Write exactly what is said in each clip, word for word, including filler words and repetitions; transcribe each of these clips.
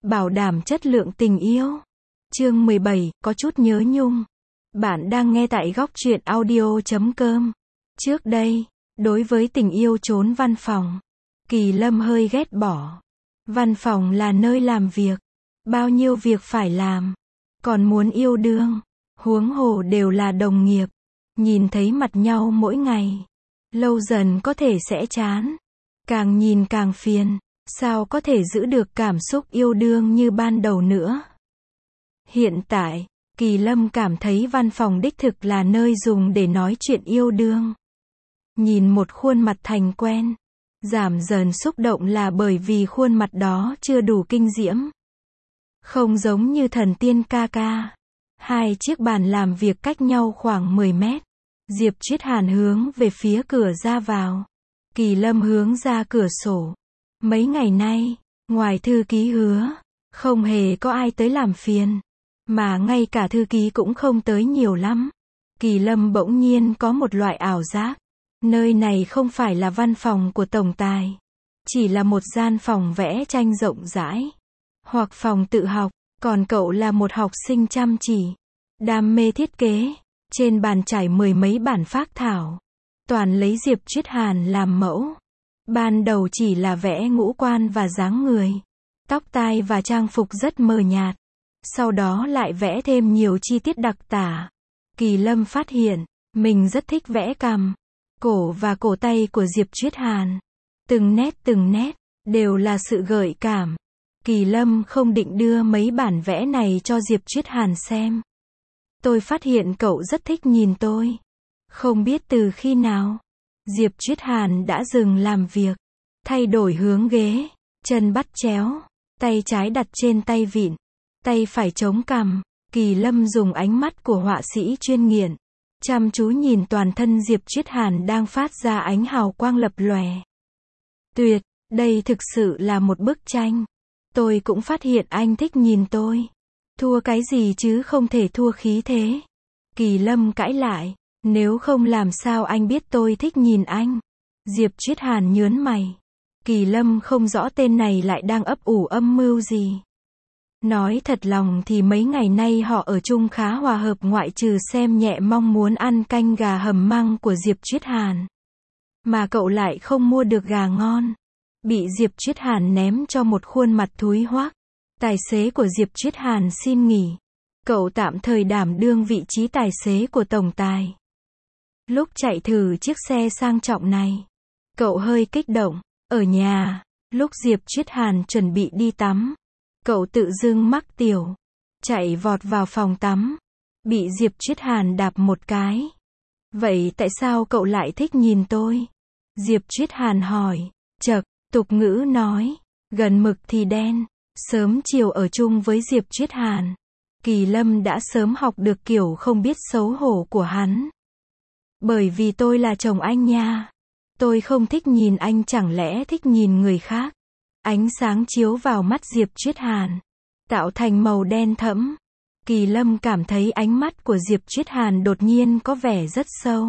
bảo đảm chất lượng tình yêu. Chương mười bảy, có chút nhớ nhung. Bạn đang nghe tại góc truyện audio chấm com. Trước đây, đối với tình yêu trốn văn phòng, Kỳ Lâm hơi ghét bỏ. Văn phòng là nơi làm việc, bao nhiêu việc phải làm, còn muốn yêu đương, huống hồ đều là đồng nghiệp, nhìn thấy mặt nhau mỗi ngày, lâu dần có thể sẽ chán, càng nhìn càng phiền, sao có thể giữ được cảm xúc yêu đương như ban đầu nữa. Hiện tại, Kỳ Lâm cảm thấy văn phòng đích thực là nơi dùng để nói chuyện yêu đương. Nhìn một khuôn mặt thành quen, giảm dần xúc động là bởi vì khuôn mặt đó chưa đủ kinh diễm. Không giống như thần tiên ca ca. Hai chiếc bàn làm việc cách nhau khoảng mười mét. Diệp Triết Hàn hướng về phía cửa ra vào. Kỳ Lâm hướng ra cửa sổ. Mấy ngày nay, ngoài thư ký Hứa, không hề có ai tới làm phiền. Mà ngay cả thư ký cũng không tới nhiều lắm. Kỳ Lâm bỗng nhiên có một loại ảo giác. Nơi này không phải là văn phòng của tổng tài. Chỉ là một gian phòng vẽ tranh rộng rãi. Hoặc phòng tự học. Còn cậu là một học sinh chăm chỉ. Đam mê thiết kế. Trên bàn trải mười mấy bản phác thảo. Toàn lấy Diệp Triết Hàn làm mẫu. Ban đầu chỉ là vẽ ngũ quan và dáng người. Tóc tai và trang phục rất mờ nhạt. Sau đó lại vẽ thêm nhiều chi tiết đặc tả. Kỳ Lâm phát hiện, mình rất thích vẽ cằm, cổ và cổ tay của Diệp Triết Hàn. Từng nét từng nét, đều là sự gợi cảm. Kỳ Lâm không định đưa mấy bản vẽ này cho Diệp Triết Hàn xem. Tôi phát hiện cậu rất thích nhìn tôi. Không biết từ khi nào, Diệp Triết Hàn đã dừng làm việc, thay đổi hướng ghế, chân bắt chéo, tay trái đặt trên tay vịn, tay phải chống cằm. Kỳ Lâm dùng ánh mắt của họa sĩ chuyên nghiện, chăm chú nhìn toàn thân Diệp Triết Hàn đang phát ra ánh hào quang lập lòe. Tuyệt, đây thực sự là một bức tranh. Tôi cũng phát hiện anh thích nhìn tôi. Thua cái gì chứ không thể thua khí thế. Kỳ Lâm cãi lại, nếu không làm sao anh biết tôi thích nhìn anh. Diệp Triết Hàn nhớn mày. Kỳ Lâm không rõ tên này lại đang ấp ủ âm mưu gì. Nói thật lòng thì mấy ngày nay họ ở chung khá hòa hợp ngoại trừ xem nhẹ mong muốn ăn canh gà hầm măng của Diệp Triết Hàn. Mà cậu lại không mua được gà ngon. Bị Diệp Triết Hàn ném cho một khuôn mặt thúi hoác. Tài xế của Diệp Triết Hàn xin nghỉ. Cậu tạm thời đảm đương vị trí tài xế của tổng tài. Lúc chạy thử chiếc xe sang trọng này, cậu hơi kích động. Ở nhà, lúc Diệp Triết Hàn chuẩn bị đi tắm, cậu tự dưng mắc tiểu, chạy vọt vào phòng tắm, bị Diệp Triết Hàn đạp một cái. Vậy tại sao cậu lại thích nhìn tôi? Diệp Triết Hàn hỏi. Chậc, tục ngữ nói, gần mực thì đen. Sớm chiều ở chung với Diệp Triết Hàn, Kỳ Lâm đã sớm học được kiểu không biết xấu hổ của hắn. Bởi vì tôi là chồng anh nha. Tôi không thích nhìn anh, chẳng lẽ thích nhìn người khác? Ánh sáng chiếu vào mắt Diệp Triết Hàn, tạo thành màu đen thẫm. Kỳ Lâm cảm thấy ánh mắt của Diệp Triết Hàn đột nhiên có vẻ rất sâu.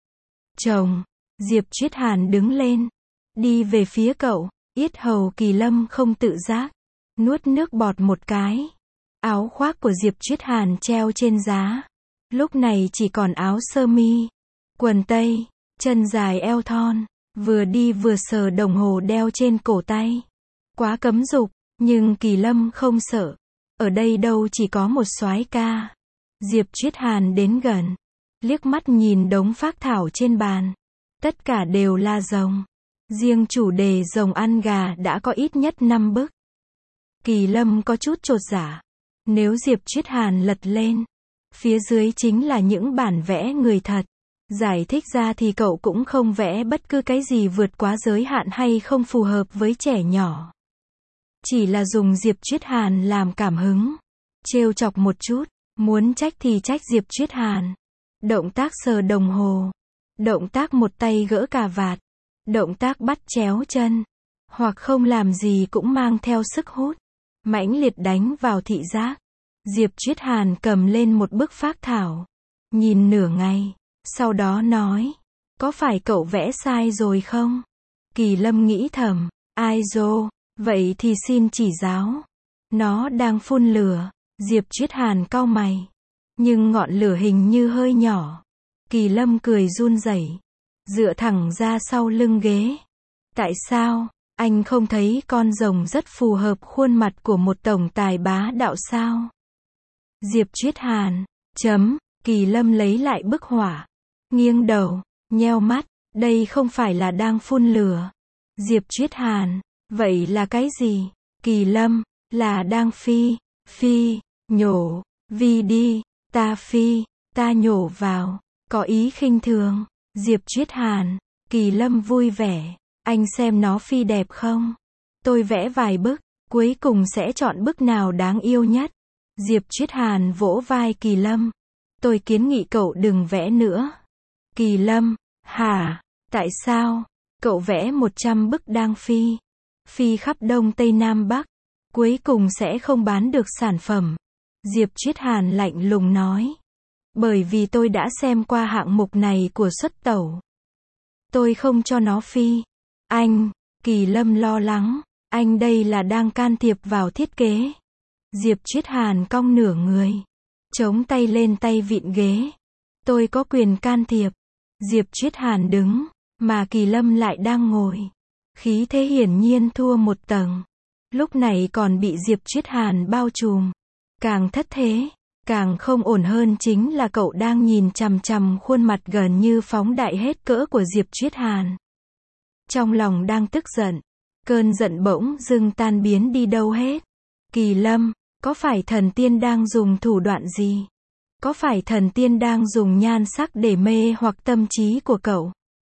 Chồng, Diệp Triết Hàn đứng lên, đi về phía cậu, yết hầu Kỳ Lâm không tự giác, nuốt nước bọt một cái. Áo khoác của Diệp Triết Hàn treo trên giá. Lúc này chỉ còn áo sơ mi, quần tây, chân dài eo thon, vừa đi vừa sờ đồng hồ đeo trên cổ tay. Quá cấm dục, nhưng Kỳ Lâm không sợ. Ở đây đâu chỉ có một soái ca. Diệp Triết Hàn đến gần, liếc mắt nhìn đống phác thảo trên bàn. Tất cả đều là rồng. Riêng chủ đề rồng ăn gà đã có ít nhất năm bức. Kỳ Lâm có chút chột dạ. Nếu Diệp Triết Hàn lật lên, phía dưới chính là những bản vẽ người thật. Giải thích ra thì cậu cũng không vẽ bất cứ cái gì vượt quá giới hạn hay không phù hợp với trẻ nhỏ. Chỉ là dùng Diệp Triết Hàn làm cảm hứng. Trêu chọc một chút, muốn trách thì trách Diệp Triết Hàn. Động tác sờ đồng hồ. Động tác một tay gỡ cà vạt. Động tác bắt chéo chân. Hoặc không làm gì cũng mang theo sức hút. Mãnh liệt đánh vào thị giác. Diệp Triết Hàn cầm lên một bức phác thảo. Nhìn nửa ngày. Sau đó nói. Có phải cậu vẽ sai rồi không? Kỳ Lâm nghĩ thầm. Ai dô, vậy thì xin chỉ giáo. Nó đang phun lửa. Diệp Triết Hàn cau mày. Nhưng ngọn lửa hình như hơi nhỏ. Kỳ Lâm cười run rẩy, dựa thẳng ra sau lưng ghế. Tại sao, anh không thấy con rồng rất phù hợp khuôn mặt của một tổng tài bá đạo sao? Diệp Triết Hàn, chấm, Kỳ Lâm lấy lại bức họa, nghiêng đầu, nheo mắt, đây không phải là đang phun lửa. Diệp Triết Hàn, vậy là cái gì? Kỳ Lâm, là đang phi, phi, nhổ, vi đi, ta phi, ta nhổ vào, có ý khinh thường. Diệp Triết Hàn, Kỳ Lâm vui vẻ, anh xem nó phi đẹp không? Tôi vẽ vài bức, cuối cùng sẽ chọn bức nào đáng yêu nhất. Diệp Triết Hàn vỗ vai Kỳ Lâm, tôi kiến nghị cậu đừng vẽ nữa. Kỳ Lâm, hả, tại sao? Cậu vẽ một trăm bức đang phi, phi khắp Đông Tây Nam Bắc, cuối cùng sẽ không bán được sản phẩm. Diệp Triết Hàn lạnh lùng nói, bởi vì tôi đã xem qua hạng mục này của xuất tẩu. Tôi không cho nó phi. Anh, Kỳ Lâm lo lắng, anh đây là đang can thiệp vào thiết kế. Diệp Triết Hàn cong nửa người, chống tay lên tay vịn ghế. Tôi có quyền can thiệp. Diệp Triết Hàn đứng, mà Kỳ Lâm lại đang ngồi. Khí thế hiển nhiên thua một tầng. Lúc này còn bị Diệp Triết Hàn bao trùm. Càng thất thế, càng không ổn hơn chính là cậu đang nhìn chằm chằm khuôn mặt gần như phóng đại hết cỡ của Diệp Triết Hàn. Trong lòng đang tức giận, cơn giận bỗng dưng tan biến đi đâu hết. Kỳ Lâm, có phải thần tiên đang dùng thủ đoạn gì? Có phải thần tiên đang dùng nhan sắc để mê hoặc tâm trí của cậu?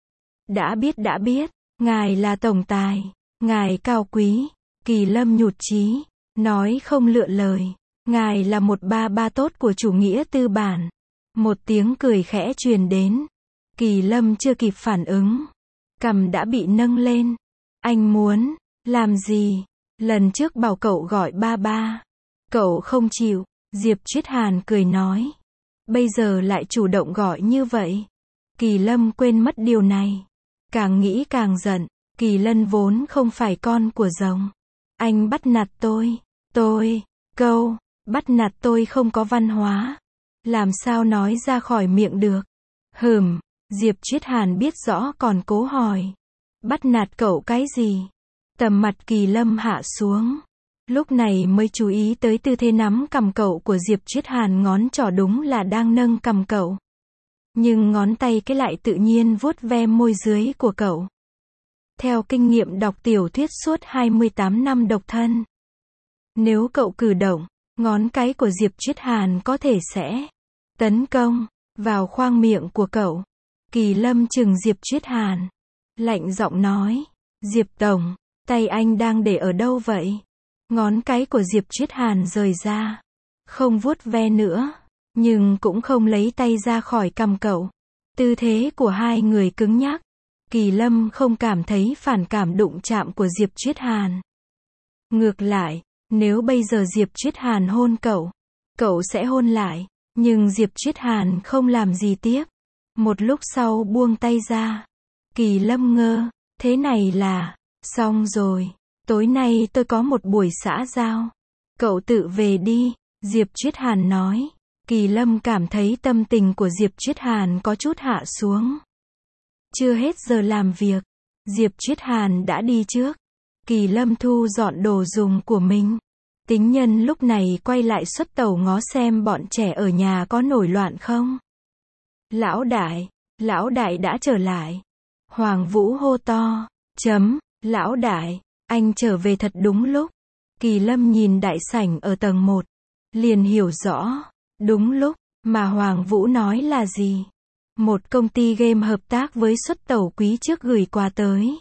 Đã biết đã biết, ngài là tổng tài, ngài cao quý. Kỳ Lâm nhụt chí, nói không lựa lời. Ngài là một ba ba tốt của chủ nghĩa tư bản. Một tiếng cười khẽ truyền đến. Kỳ Lâm chưa kịp phản ứng, cằm đã bị nâng lên. Anh muốn làm gì? Lần trước bảo cậu gọi ba ba, cậu không chịu. Diệp Triết Hàn cười nói, bây giờ lại chủ động gọi như vậy. Kỳ Lâm quên mất điều này, càng nghĩ càng giận. Kỳ Lân vốn không phải con của rồng. Anh bắt nạt tôi. Tôi, câu bắt nạt tôi không có văn hóa, làm sao nói ra khỏi miệng được? Hừm, Diệp Triết Hàn biết rõ còn cố hỏi. Bắt nạt cậu cái gì? Tầm mặt Kỳ Lâm hạ xuống. Lúc này mới chú ý tới tư thế nắm cằm cậu của Diệp Triết Hàn, ngón trỏ đúng là đang nâng cằm cậu. Nhưng ngón tay cái lại tự nhiên vuốt ve môi dưới của cậu. Theo kinh nghiệm đọc tiểu thuyết suốt hai mươi tám năm độc thân, nếu cậu cử động, ngón cái của Diệp Triết Hàn có thể sẽ tấn công vào khoang miệng của cậu. Kỳ Lâm chừng Diệp Triết Hàn, lạnh giọng nói, Diệp Tổng, tay anh đang để ở đâu vậy? Ngón cái của Diệp Triết Hàn rời ra, không vuốt ve nữa, nhưng cũng không lấy tay ra khỏi cằm cậu. Tư thế của hai người cứng nhắc. Kỳ Lâm không cảm thấy phản cảm đụng chạm của Diệp Triết Hàn. Ngược lại, nếu bây giờ Diệp Triết Hàn hôn cậu, cậu sẽ hôn lại, nhưng Diệp Triết Hàn không làm gì tiếp. Một lúc sau buông tay ra. Kỳ Lâm ngơ, thế này là, xong rồi, tối nay tôi có một buổi xã giao. Cậu tự về đi, Diệp Triết Hàn nói. Kỳ Lâm cảm thấy tâm tình của Diệp Triết Hàn có chút hạ xuống. Chưa hết giờ làm việc, Diệp Triết Hàn đã đi trước. Kỳ Lâm thu dọn đồ dùng của mình. Tính nhân lúc này quay lại xuất tẩu ngó xem bọn trẻ ở nhà có nổi loạn không. Lão đại, lão đại đã trở lại. Hoàng Vũ hô to, chấm, lão đại, anh trở về thật đúng lúc. Kỳ Lâm nhìn đại sảnh ở tầng một, liền hiểu rõ, đúng lúc, mà Hoàng Vũ nói là gì. Một công ty game hợp tác với xuất tẩu quý trước gửi quà tới.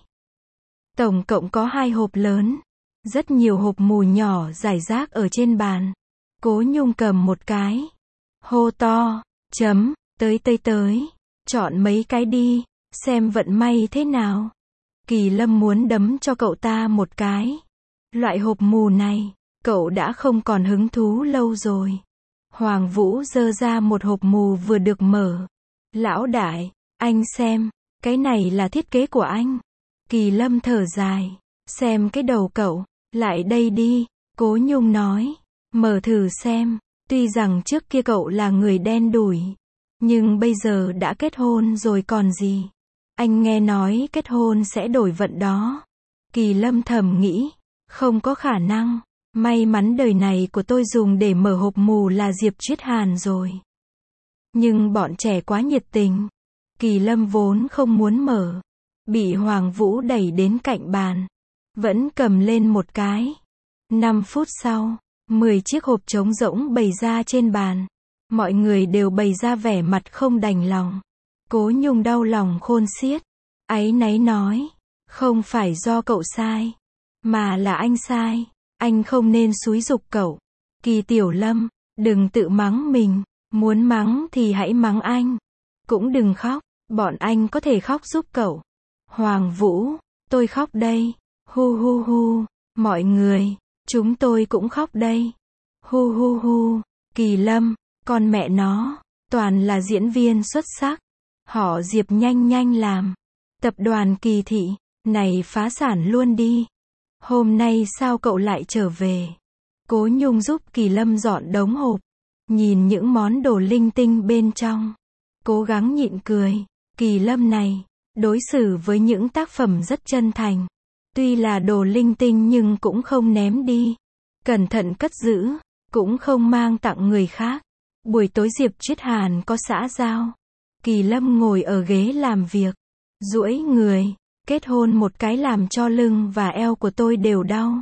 Tổng cộng có hai hộp lớn, rất nhiều hộp mù nhỏ rải rác ở trên bàn. Cố Nhung cầm một cái, hô to, chấm, tới tới tới, chọn mấy cái đi, xem vận may thế nào. Kỳ Lâm muốn đấm cho cậu ta một cái. Loại hộp mù này, cậu đã không còn hứng thú lâu rồi. Hoàng Vũ giơ ra một hộp mù vừa được mở. Lão đại, anh xem, cái này là thiết kế của anh. Kỳ Lâm thở dài, xem cái đầu cậu, lại đây đi. Cố Nhung nói, mở thử xem, tuy rằng trước kia cậu là người đen đủi, nhưng bây giờ đã kết hôn rồi còn gì. Anh nghe nói kết hôn sẽ đổi vận đó. Kỳ Lâm thầm nghĩ, không có khả năng, may mắn đời này của tôi dùng để mở hộp mù là Diệp Triết Hàn rồi. Nhưng bọn trẻ quá nhiệt tình. Kỳ Lâm vốn không muốn mở, bị Hoàng Vũ đẩy đến cạnh bàn, vẫn cầm lên một cái. Năm phút sau, mười chiếc hộp trống rỗng bày ra trên bàn. Mọi người đều bày ra vẻ mặt không đành lòng. Cố Nhung đau lòng khôn xiết, áy náy nói, không phải do cậu sai, mà là anh sai, anh không nên xúi giục cậu. Kỳ Tiểu Lâm, đừng tự mắng mình, muốn mắng thì hãy mắng anh, cũng đừng khóc, bọn anh có thể khóc giúp cậu. Hoàng Vũ, tôi khóc đây, hu hu hu, mọi người, chúng tôi cũng khóc đây, hu hu hu. Kỳ Lâm, con mẹ nó, toàn là diễn viên xuất sắc, họ Diệp nhanh nhanh làm, tập đoàn Kỳ Thị, này phá sản luôn đi. Hôm nay sao cậu lại trở về? Cố Nhung giúp Kỳ Lâm dọn đống hộp, nhìn những món đồ linh tinh bên trong, cố gắng nhịn cười. Kỳ Lâm này, đối xử với những tác phẩm rất chân thành, tuy là đồ linh tinh nhưng cũng không ném đi, cẩn thận cất giữ, cũng không mang tặng người khác. Buổi tối Diệp Triết Hàn có xã giao. Kỳ Lâm ngồi ở ghế làm việc, duỗi người, kết hôn một cái làm cho lưng và eo của tôi đều đau.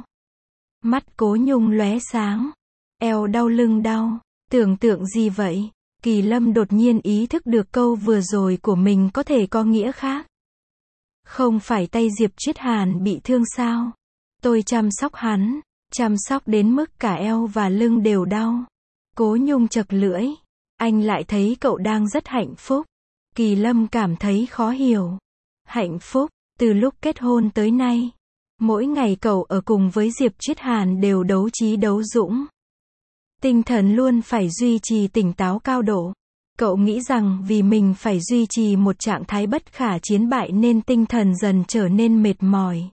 Mắt Cố Nhung lóe sáng, eo đau lưng đau, tưởng tượng gì vậy? Kỳ Lâm đột nhiên ý thức được câu vừa rồi của mình có thể có nghĩa khác. Không phải tay Diệp Triết Hàn bị thương sao? Tôi chăm sóc hắn, chăm sóc đến mức cả eo và lưng đều đau. Cố Nhung chật lưỡi, anh lại thấy cậu đang rất hạnh phúc. Kỳ Lâm cảm thấy khó hiểu. Hạnh phúc, từ lúc kết hôn tới nay, mỗi ngày cậu ở cùng với Diệp Triết Hàn đều đấu trí đấu dũng. Tinh thần luôn phải duy trì tỉnh táo cao độ. Cậu nghĩ rằng vì mình phải duy trì một trạng thái bất khả chiến bại nên tinh thần dần trở nên mệt mỏi.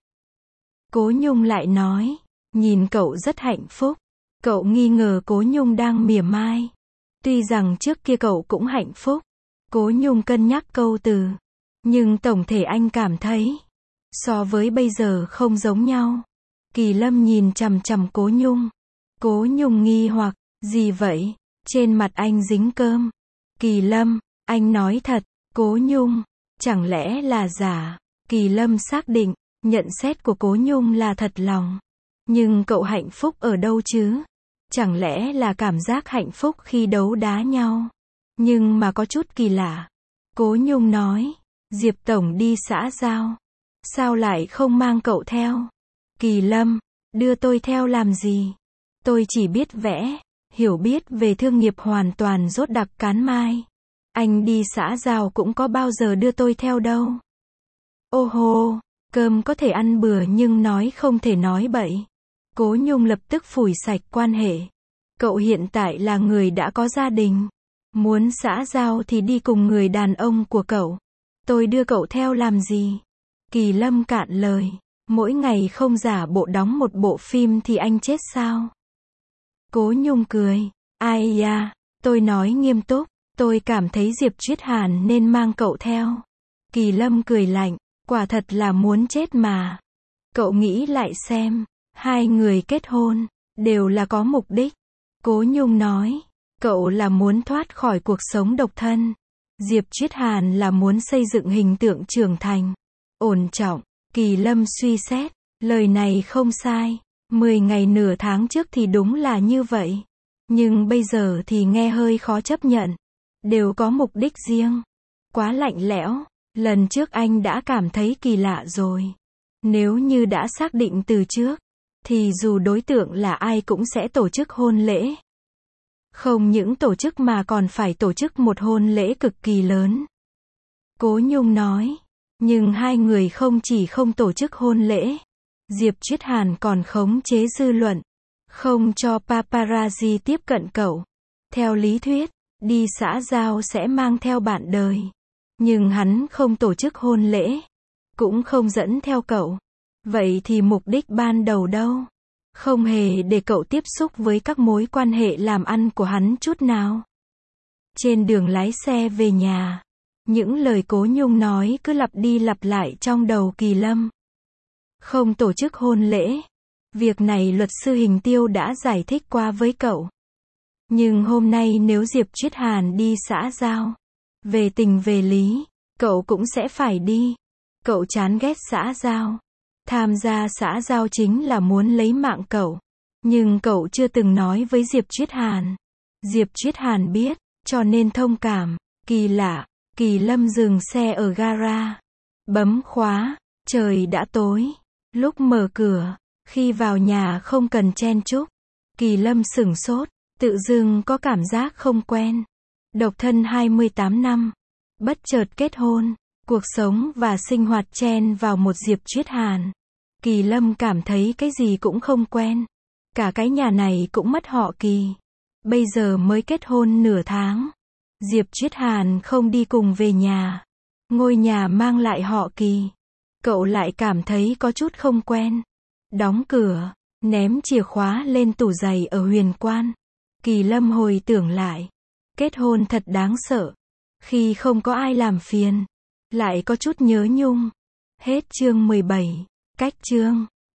Cố Nhung lại nói, nhìn cậu rất hạnh phúc. Cậu nghi ngờ Cố Nhung đang mỉa mai. Tuy rằng trước kia cậu cũng hạnh phúc. Cố Nhung cân nhắc câu từ. Nhưng tổng thể anh cảm thấy, so với bây giờ không giống nhau. Kỳ Lâm nhìn chằm chằm Cố Nhung. Cố Nhung nghi hoặc, gì vậy? Trên mặt anh dính cơm. Kỳ Lâm, anh nói thật. Cố Nhung, chẳng lẽ là giả? Kỳ Lâm xác định, nhận xét của Cố Nhung là thật lòng. Nhưng cậu hạnh phúc ở đâu chứ? Chẳng lẽ là cảm giác hạnh phúc khi đấu đá nhau? Nhưng mà có chút kỳ lạ. Cố Nhung nói, Diệp Tổng đi xã giao. Sao lại không mang cậu theo? Kỳ Lâm, đưa tôi theo làm gì? Tôi chỉ biết vẽ, hiểu biết về thương nghiệp hoàn toàn rốt đặc cán mai. Anh đi xã giao cũng có bao giờ đưa tôi theo đâu. Ô hô, cơm có thể ăn bừa nhưng nói không thể nói bậy. Cố Nhung lập tức phủi sạch quan hệ. Cậu hiện tại là người đã có gia đình. Muốn xã giao thì đi cùng người đàn ông của cậu. Tôi đưa cậu theo làm gì? Kỳ Lâm cạn lời. Mỗi ngày không giả bộ đóng một bộ phim thì anh chết sao? Cố Nhung cười. Ai da, tôi nói nghiêm túc. Tôi cảm thấy Diệp Triết Hàn nên mang cậu theo. Kỳ Lâm cười lạnh. Quả thật là muốn chết mà. Cậu nghĩ lại xem. Hai người kết hôn, đều là có mục đích. Cố Nhung nói, cậu là muốn thoát khỏi cuộc sống độc thân. Diệp Triết Hàn là muốn xây dựng hình tượng trưởng thành, ổn trọng. Kỳ Lâm suy xét, lời này không sai. Mười ngày nửa tháng trước thì đúng là như vậy. Nhưng bây giờ thì nghe hơi khó chấp nhận. Đều có mục đích riêng. Quá lạnh lẽo. Lần trước anh đã cảm thấy kỳ lạ rồi. Nếu như đã xác định từ trước, thì dù đối tượng là ai cũng sẽ tổ chức hôn lễ. Không những tổ chức mà còn phải tổ chức một hôn lễ cực kỳ lớn. Cố Nhung nói, nhưng hai người không chỉ không tổ chức hôn lễ, Diệp Triết Hàn còn khống chế dư luận, không cho paparazzi tiếp cận cậu. Theo lý thuyết, đi xã giao sẽ mang theo bạn đời. Nhưng hắn không tổ chức hôn lễ, cũng không dẫn theo cậu. Vậy thì mục đích ban đầu đâu? Không hề để cậu tiếp xúc với các mối quan hệ làm ăn của hắn chút nào. Trên đường lái xe về nhà, những lời Cố Nhung nói cứ lặp đi lặp lại trong đầu Kỳ Lâm. Không tổ chức hôn lễ. Việc này luật sư Hình Tiêu đã giải thích qua với cậu. Nhưng hôm nay nếu Diệp Triết Hàn đi xã giao, về tình về lý, cậu cũng sẽ phải đi. Cậu chán ghét xã giao. Tham gia xã giao chính là muốn lấy mạng cậu. Nhưng cậu chưa từng nói với Diệp Triết Hàn. Diệp Triết Hàn biết, cho nên thông cảm. Kỳ lạ, Kỳ Lâm dừng xe ở gara. Bấm khóa, trời đã tối. Lúc mở cửa, khi vào nhà không cần chen chúc. Kỳ Lâm sửng sốt, tự dưng có cảm giác không quen. Độc thân hai mươi tám năm, bất chợt kết hôn, cuộc sống và sinh hoạt chen vào một Diệp Triết Hàn. Kỳ Lâm cảm thấy cái gì cũng không quen. Cả cái nhà này cũng mất họ Kỳ. Bây giờ mới kết hôn nửa tháng. Diệp Triết Hàn không đi cùng về nhà. Ngôi nhà mang lại họ Kỳ. Cậu lại cảm thấy có chút không quen. Đóng cửa, ném chìa khóa lên tủ giày ở Huyền Quan. Kỳ Lâm hồi tưởng lại. Kết hôn thật đáng sợ. Khi không có ai làm phiền, lại có chút nhớ nhung. Hết chương mười bảy. Cách chương